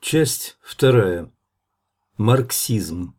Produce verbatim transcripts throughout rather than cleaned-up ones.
Часть вторая. Марксизм.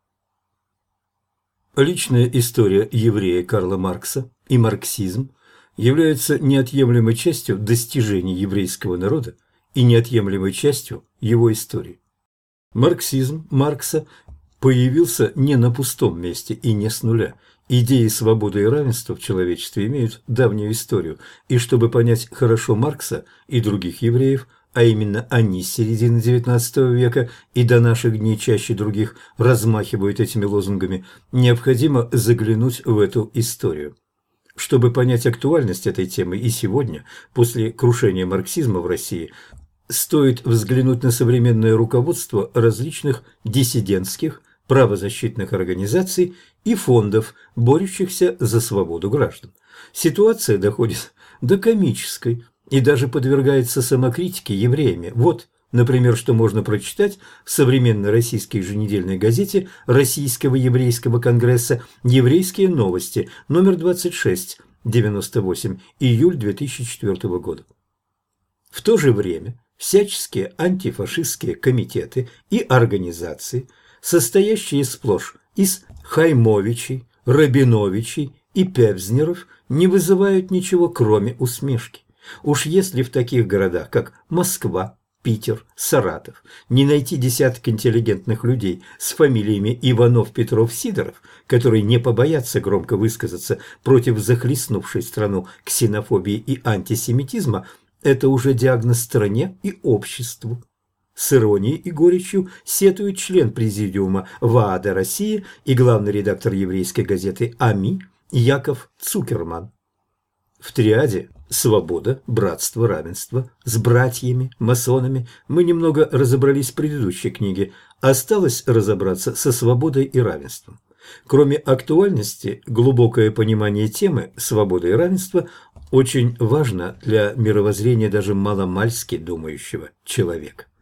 Личная история еврея Карла Маркса и марксизм являются неотъемлемой частью достижений еврейского народа и неотъемлемой частью его истории. Марксизм Маркса появился не на пустом месте и не с нуля. Идеи свободы и равенства в человечестве имеют давнюю историю, и чтобы понять хорошо Маркса и других евреев, а именно они с середины девятнадцатого века и до наших дней чаще других размахивают этими лозунгами, необходимо заглянуть в эту историю. Чтобы понять актуальность этой темы и сегодня, после крушения марксизма в России, стоит взглянуть на современное руководство различных диссидентских, правозащитных организаций и фондов, борющихся за свободу граждан. Ситуация доходит до комической и даже подвергается самокритике евреями. Вот, например, что можно прочитать в современной российской еженедельной газете Российского еврейского конгресса «Еврейские новости», номер двадцать шесть, девяносто восемь, июль две тысячи четвёртого года. В то же время всяческие антифашистские комитеты и организации, состоящие сплошь из Хаймовичей, Рабиновичей и Певзнеров, не вызывают ничего, кроме усмешки. Уж если в таких городах, как Москва, Питер, Саратов, не найти десяток интеллигентных людей с фамилиями Иванов, Петров, Сидоров, которые не побоятся громко высказаться против захлестнувшей страну ксенофобии и антисемитизма, это уже диагноз стране и обществу. С иронией и горечью сетует член президиума ВААДа России и главный редактор еврейской газеты АМИ Яков Цукерман. В триаде «Свобода, братство, равенство» с братьями, масонами мы немного разобрались в предыдущей книге. Осталось разобраться со свободой и равенством. Кроме актуальности, глубокое понимание темы свободы и равенства очень важно для мировоззрения даже маломальски думающего человека.